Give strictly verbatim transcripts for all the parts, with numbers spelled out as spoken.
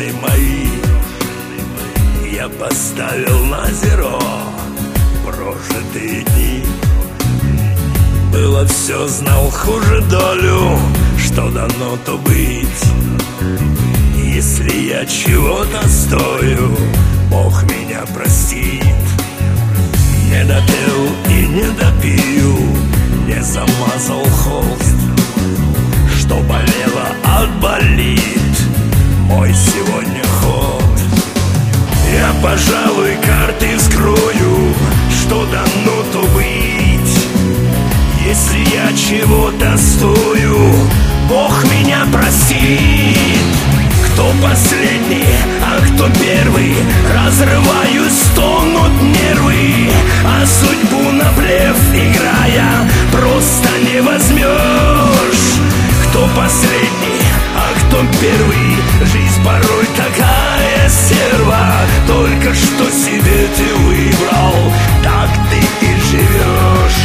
прошлые мои я поставил на зеро. Прожитые дни было все, знал хуже долю, что дано, то быть. Если я чего-то стою, Бог меня простит. Не допил и не допил, не замазал холст. Что болело, отболит мой сегодня ход. Я, пожалуй, карты вскрою, что дано, то быть. Если я чего-то стою, Бог меня простит. Кто последний, а кто первый? Разрываюсь, стонут нервы, а судьбу на блеф играя просто не возьмешь. Кто последний, а кто первый? Жизнь порой такая стерва. Только что себе ты выбрал, так ты и живешь.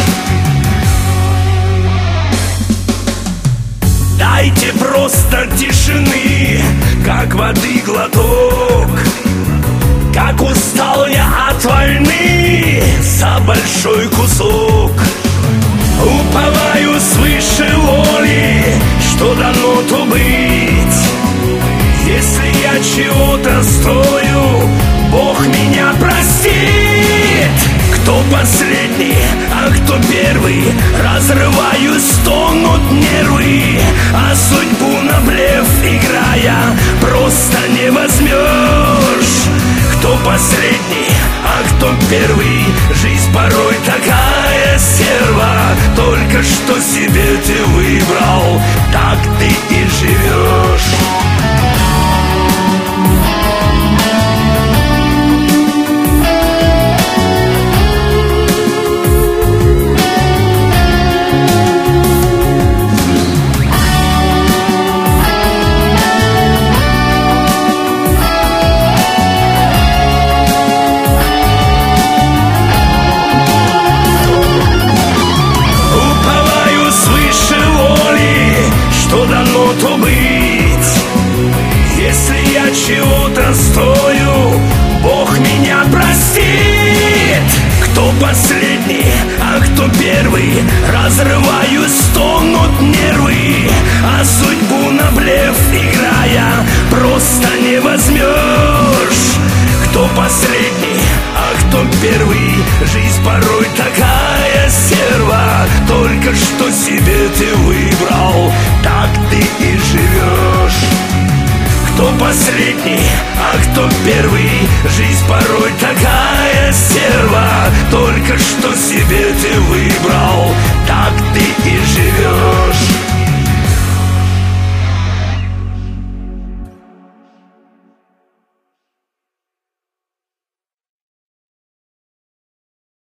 Дайте просто тишины, как воды глоток. Как устал я от войны за большой кусок. Уповаю свыше воли, что дано, то быть. Если я чего-то стою, Бог меня простит. Кто последний, а кто первый? Разрываюсь, стонут нервы, а судьбу на блеф играя просто не возьмешь. Кто последний, а кто первый? Жизнь порой такая стерва. Только что себе ты выбрал, так ты и живешь. То быть. Если я чего-то стою, Бог меня простит. Кто последний, а кто первый? Разрываюсь, стонут нервы, а судьбу на блеф играя просто не возьмешь. Кто последний, а кто первый? Жизнь порой такая стерва. Только что себе ты выбрал, так ты и живешь. Кто последний, а кто первый? Жизнь порой такая стерва. Только что себе ты выбрал, так ты и живешь.